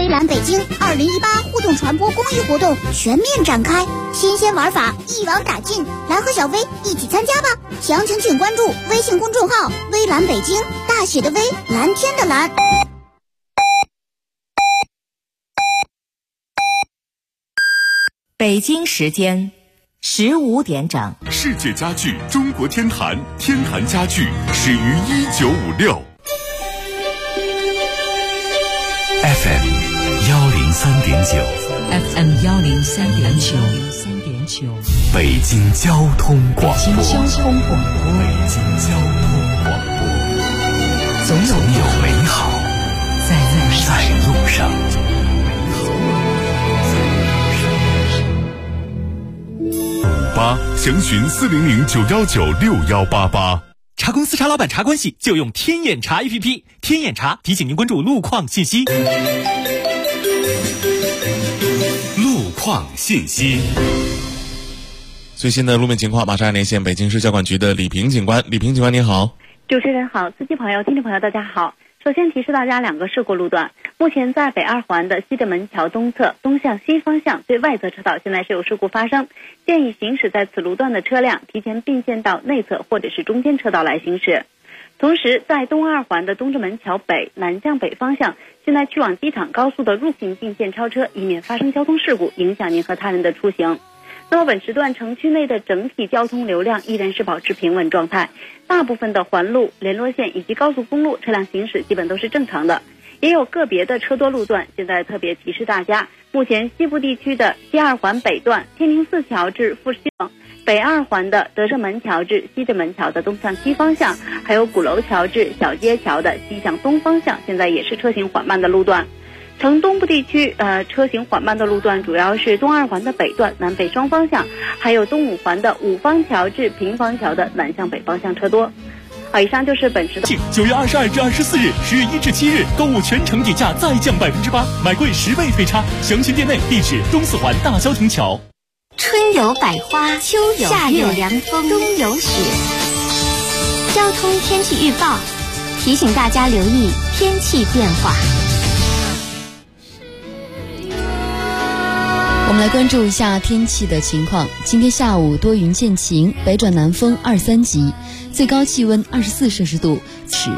微蓝北京2018互动传播公益活动全面展开，新鲜玩法一网打尽，来和小薇一起参加吧！详情请关注微信公众号“微蓝北京”，大写的微，蓝天的蓝。 北京时间15点整。 世界家具中国天坛，天坛家具始于1956。FM 103.9，FM 103.9， 北京交通广播， 北京交通广播，总有美好在路上。58详询400-919-6188。 茶公司茶老板茶关系就用天眼查 APP， 天眼查提醒您关注路况信息。 路况信息， 最新的路面情况马上连线北京市交管局的李平警官。李平警官您好。 主持人好，司机朋友、听众朋友大家好。首先提示大家2个事故路段，目前在北二环的西直门桥东侧东向西方向最外侧车道现在是有事故发生，建议行驶在此路段的车辆提前并线到内侧或者是中间车道来行驶。同时在东二环的东直门桥北南向北方向，现在去往机场高速的入行并线超车，以免发生交通事故影响您和他人的出行。那么本时段城区内的整体交通流量依然是保持平稳状态，大部分的环路、联络线以及高速公路车辆行驶基本都是正常的，也有个别的车多路段。现在特别提示大家，目前西部地区的西二环北段天宁寺桥至富士坊，北二环的德胜门桥至西直门桥的东向西方向，还有鼓楼桥至小街桥的西向东方向，现在也是车行缓慢的路段。城东部地区车行缓慢的路段主要是东二环的北段南北双方向，还有东五环的五方桥至平房桥的南向北方向车多。好，以上就是本时段。 9月22至24日，10月1至7日，购物全程底价再降8%，买贵10倍退差。详询店内，地址东四环大萧亭桥。 春有百花，秋有夏有凉风，冬有雪。交通天气预报提醒大家留意天气变化。 我们来关注一下天气的情况。今天下午多云见晴，北转南风2、3级，最高气温24摄氏度。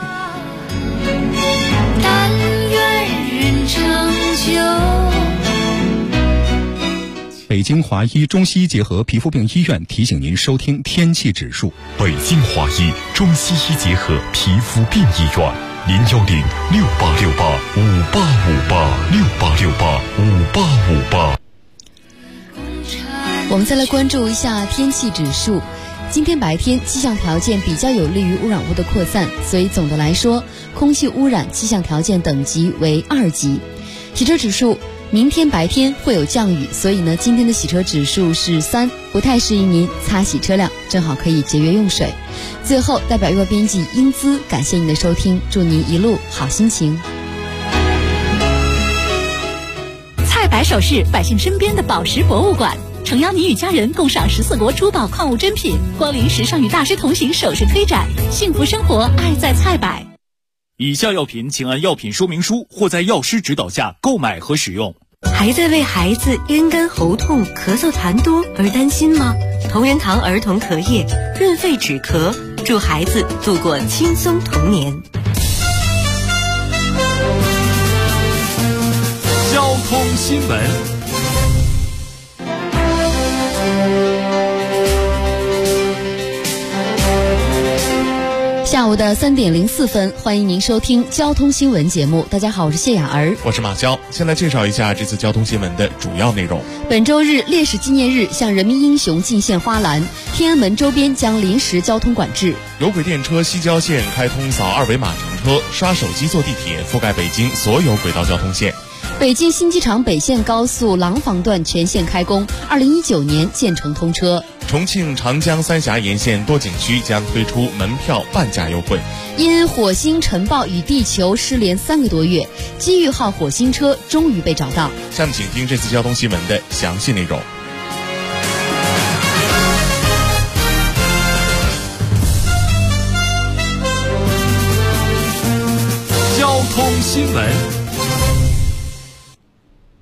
但愿人长久。 北京华医中西医结合皮肤病医院提醒您收听天气指数。 北京华医中西医结合皮肤病医院，010-6868-5858，6868-5858。 我们再来关注一下天气指数。今天白天气象条件比较有利于污染物的扩散，所以总的来说，空气污染气象条件等级为2级。洗车指数，明天白天会有降雨，所以呢，今天的洗车指数是3，不太适宜您擦洗车辆，正好可以节约用水。最后，代表预报编辑英姿感谢您的收听，祝您一路好心情。 菜百首饰，百姓身边的宝石博物馆。诚邀你与家人共赏14国珠宝矿物珍品，光临时尚与大师同行首饰推展，幸福生活爱在菜百。 以下药品请按药品说明书或在药师指导下购买和使用。 还在为孩子咽干喉痛、咳嗽痰多而担心吗？同仁堂儿童咳液润肺止咳，祝孩子度过轻松童年。 交通新闻。 下午的3点04分，欢迎您收听交通新闻节目。大家好，我是谢雅儿， 我是马娇。先来介绍一下这次交通新闻的主要内容。 本周日烈士纪念日，向人民英雄敬献花篮，天安门周边将临时交通管制。 有轨电车西郊线开通扫2维码乘车，刷手机坐地铁，覆盖北京所有轨道交通线。 北京新机场北线高速廊坊段全线开工，2019年建成通车。 重庆长江三峡沿线多景区将推出门票半价优惠。 因火星尘暴与地球失联3个多月，机遇号火星车终于被找到。 下面请听这次交通新闻的详细内容。 交通新闻。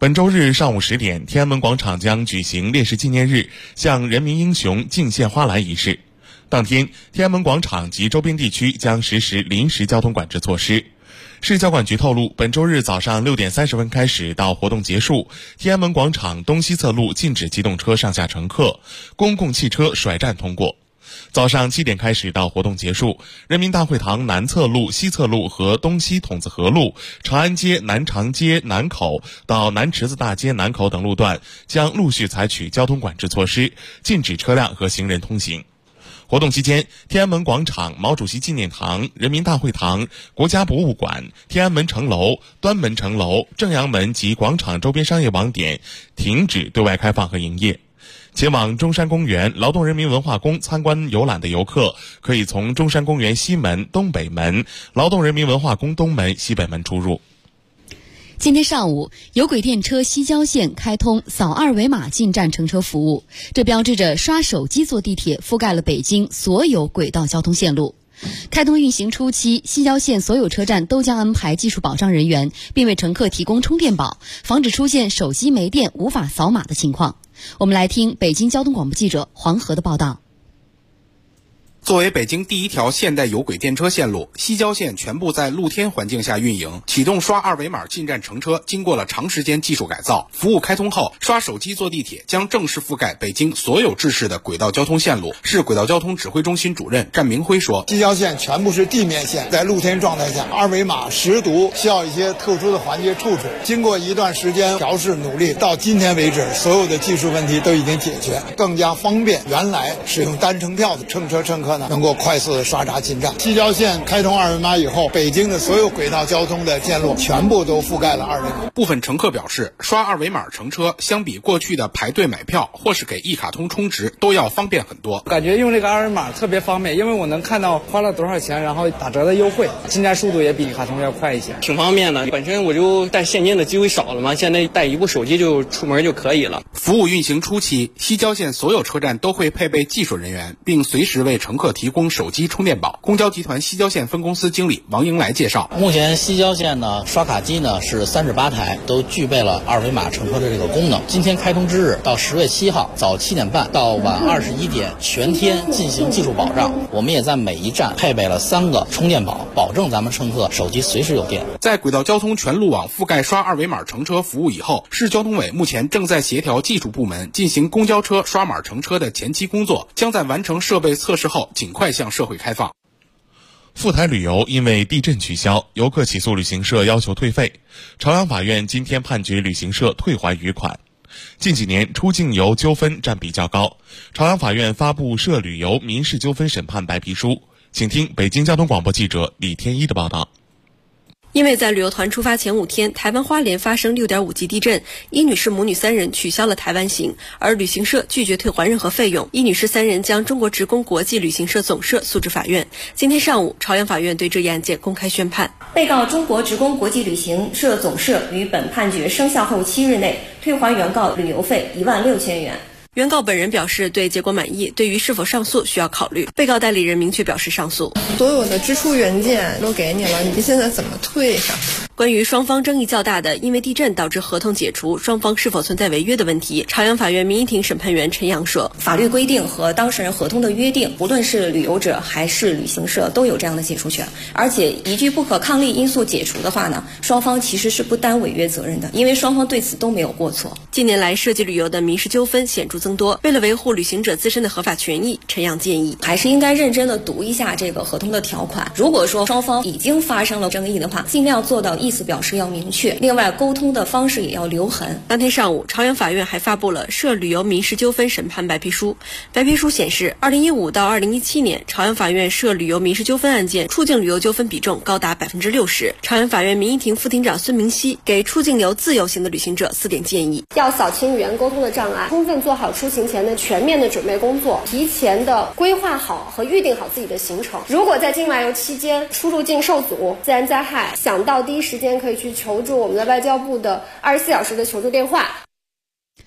本周日上午10点，天安门广场将举行烈士纪念日向人民英雄敬献花篮仪式。当天，天安门广场及周边地区将实施临时交通管制措施。市交管局透露，本周日早上6点30分开始到活动结束，天安门广场东西侧路禁止机动车上下乘客，公共汽车甩站通过。早上7点开始到活动结束，人民大会堂南侧路、西侧路和东西筒子河路、长安街、南长街南口到南池子大街南口等路段将陆续采取交通管制措施，禁止车辆和行人通行。活动期间，天安门广场、毛主席纪念堂、人民大会堂、国家博物馆、天安门城楼、端门城楼、正阳门及广场周边商业网点停止对外开放和营业。前往中山公园、劳动人民文化宫参观游览的游客，可以从中山公园西门、东北门、劳动人民文化宫东门、西北门出入。 今天上午，有轨电车西郊线开通扫二维码进站乘车服务，这标志着刷手机坐地铁覆盖了北京所有轨道交通线路。开通运行初期，西郊线所有车站都将安排技术保障人员，并为乘客提供充电宝，防止出现手机没电无法扫码的情况。我们来听北京交通广播记者黄河的报道。 作为北京第一条现代有轨电车线路，西郊线全部在露天环境下运营，启动刷二维码进站乘车经过了长时间技术改造。服务开通后，刷手机坐地铁将正式覆盖北京所有制式的轨道交通线路。市轨道交通指挥中心主任战明辉说， 西郊线全部是地面线，在露天状态下，二维码识读需要一些特殊的环节处置。经过一段时间调试努力，到今天为止，所有的技术问题都已经解决，更加方便原来使用单程票的乘车乘客能够快速的刷闸进站。西郊线开通二维码以后，北京的所有轨道交通的线路全部都覆盖了二维码。 部分乘客表示，刷二维码乘车相比过去的排队买票或是给一卡通充值都要方便很多。 感觉用这个二维码特别方便，因为我能看到花了多少钱，然后打折的优惠，进站速度也比一卡通要快一些， 挺方便的。本身我就带现金的机会少了嘛，现在带一部手机就出门就可以了。 服务运行初期，西郊线所有车站都会配备技术人员，并随时为乘客提供手机充电宝。公交集团西郊线分公司经理王英来介绍， 目前西郊线呢刷卡机呢是38台，都具备了二维码乘车的这个功能。今天开通之日到10月7号早7点半到晚21点，全天进行技术保障。我们也在每一站配备了3个充电宝，保证咱们乘客手机随时有电。 在轨道交通全路网覆盖刷二维码乘车服务以后，市交通委目前正在协调技术部门进行公交车刷码乘车的前期工作，将在完成设备测试后尽快向社会开放。 赴台旅游因为地震取消，游客起诉旅行社要求退费。朝阳法院今天判决旅行社退还余款。近几年出境游纠纷占比较高，朝阳法院发布涉旅游民事纠纷审判白皮书。请听北京交通广播记者李天一的报道。 因为在旅游团出发前5天，台湾花莲发生6.5级地震，伊女士母女3人取消了台湾行，而旅行社拒绝退还任何费用。伊女士3人将中国职工国际旅行社总社诉至法院。今天上午，朝阳法院对这一案件公开宣判。 被告中国职工国际旅行社总社于本判决生效后7日内退还原告旅游费16000元。 原告本人表示对结果满意，对于是否上诉需要考虑。被告代理人明确表示上诉。 所有的支出原件都给你了，你现在怎么退上？ 关于双方争议较大的因为地震导致合同解除，双方是否存在违约的问题，朝阳法院民一庭审判员陈阳说， 法律规定和当事人合同的约定，无论是旅游者还是旅行社都有这样的解除权，而且一句不可抗力因素解除的话呢，双方其实是不担违约责任的，因为双方对此都没有过错。 近年来涉及旅游的民事纠纷显著增多，为了维护旅行者自身的合法权益，陈阳建议还是应该认真的读一下这个合同的条款，如果说双方已经发生了争议的话，尽量做到意思表示要明确，另外沟通的方式也要留痕。 当天上午，朝阳法院还发布了涉旅游民事纠纷审判白皮书。白皮书显示，2015到2017年，朝阳法院涉旅游民事纠纷案件出境旅游纠纷比重高达60%。朝阳法院民一庭副庭长孙明熙给出境游自由行的旅行者4点建议： 要扫清语言沟通的障碍，充分做好出行前的全面的准备工作，提前的规划好和预定好自己的行程。如果在境外游期间出入境受阻、自然灾害，想到第一时间可以去求助我们的外交部的24小时的求助电话。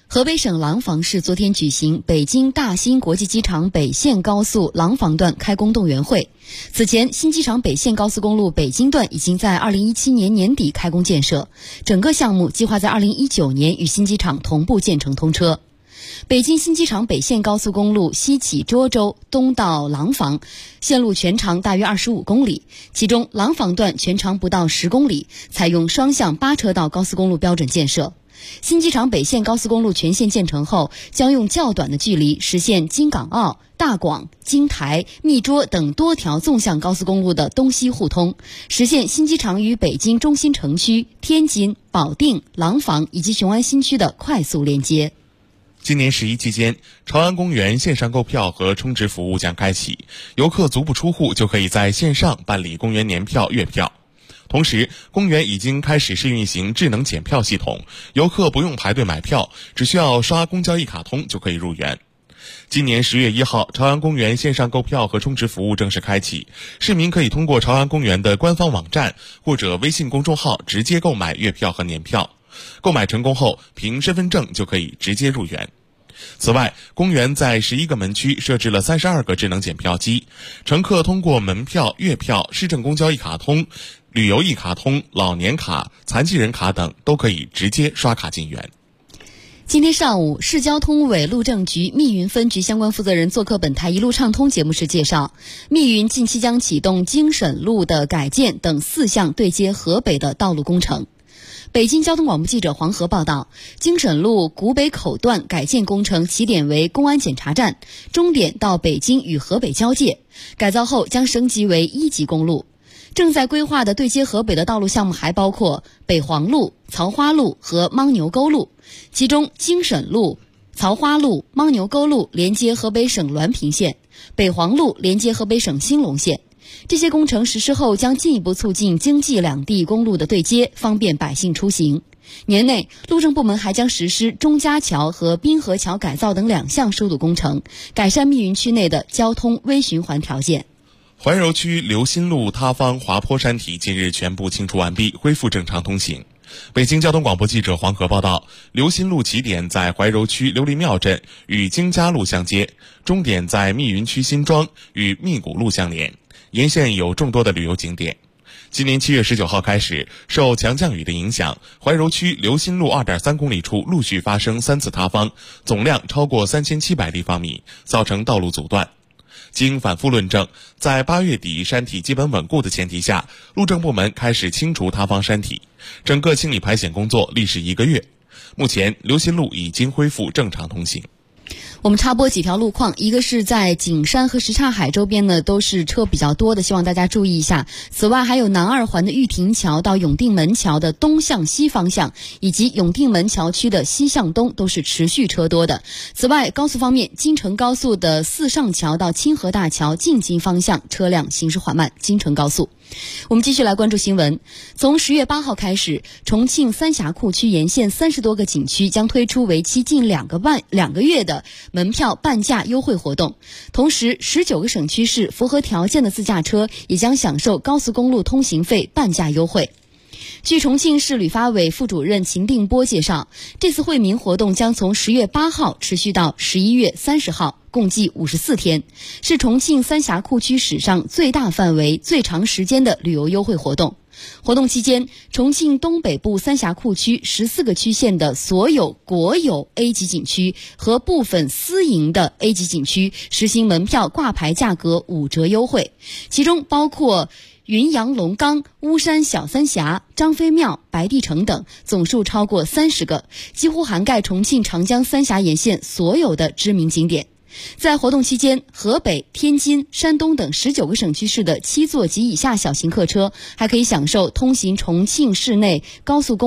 河北省廊坊市昨天举行北京大兴国际机场北线高速廊坊段开工动员会。此前，新机场北线高速公路北京段已经在2017年年底开工建设，整个项目计划在2019年与新机场同步建成通车。北京新机场北线高速公路西起涿州，东到廊坊，线路全长大约25公里，其中廊坊段全长不到10公里，采用双向8车道高速公路标准建设。新机场北线高速公路全线建成后，将用较短的距离实现京港澳、大广、京台、密涿等多条纵向高速公路的东西互通，实现新机场与北京中心城区、天津、保定、廊坊以及雄安新区的快速连接。 今年11期间，朝阳公园线上购票和充值服务将开启，游客足不出户就可以在线上办理公园年票、月票。同时，公园已经开始试运行智能检票系统，游客不用排队买票，只需要刷公交一卡通就可以入园。今年10月1号，朝阳公园线上购票和充值服务正式开启，市民可以通过朝阳公园的官方网站或者微信公众号直接购买月票和年票。购买成功后，凭身份证就可以直接入园。此外，公园在11个门区设置了32个智能检票机，乘客通过门票、月票、市政公交一卡通、旅游一卡通、老年卡、残疾人卡等都可以直接刷卡进园。 今天上午，市交通委路政局密云分局相关负责人做客本台一路畅通节目时介绍，密云近期将启动京沈路的改建等4项对接河北的道路工程。北京交通广播记者黄河报道，京沈路古北口段改建工程起点为公安检查站，终点到北京与河北交界，改造后将升级为1级公路。正在规划的对接河北的道路项目还包括北黄路、曹花路和牻牛沟路，其中京沈路、曹花路、牻牛沟路连接河北省滦平县，北黄路连接河北省兴隆县。这些工程实施后将进一步促进京冀两地公路的对接，方便百姓出行。年内，路政部门还将实施钟家桥和滨河桥改造等2项疏堵工程，改善密云区内的交通微循环条件。 怀柔区刘新路塌方滑坡山体近日全部清除完毕，恢复正常通行。北京交通广播记者黄河报道，刘新路起点在怀柔区琉璃庙镇，与京嘉路相接，终点在密云区新庄，与密谷路相连。沿线有众多的旅游景点。今年7月19号开始，受强降雨的影响，怀柔区刘新路 2.3 公里处陆续发生3次塌方，总量超过3700立方米，造成道路阻断。经反复论证，在8月底山体基本稳固的前提下，路政部门开始清除塌方山体，整个清理排险工作历时1个月。目前，刘新路已经恢复正常通行。 我们插播几条路况，一个是在景山和什刹海周边呢，都是车比较多的，希望大家注意一下。此外，还有南2环的玉亭桥到永定门桥的东向西方向，以及永定门桥区的西向东都是持续车多的。此外，高速方面，京承高速的四上桥到清河大桥进京方向车辆行驶缓慢，京承高速。我们继续来关注新闻。从10月8号开始，重庆三峡库区沿线30多个景区将推出为期近2个月的门票半价优惠活动。同时，19个省区市符合条件的自驾车也将享受高速公路通行费半价优惠。据重庆市旅发委副主任秦定波介绍，这次惠民活动将从10月8号持续到11月30号，共计54天，是重庆三峡库区史上最大范围、最长时间的旅游优惠活动。活动期间，重庆东北部三峡库区14个区县的所有国有 A 级景区和部分私营的 A 级景区实行门票挂牌价格5折优惠，其中包括云阳龙岗、巫山小三峡、张飞庙、白帝城等，总数超过30个，几乎涵盖重庆长江三峡沿线所有的知名景点。在活动期间，河北、天津、山东等19个省区市的7座及以下小型客车还可以享受通行重庆市内高速公路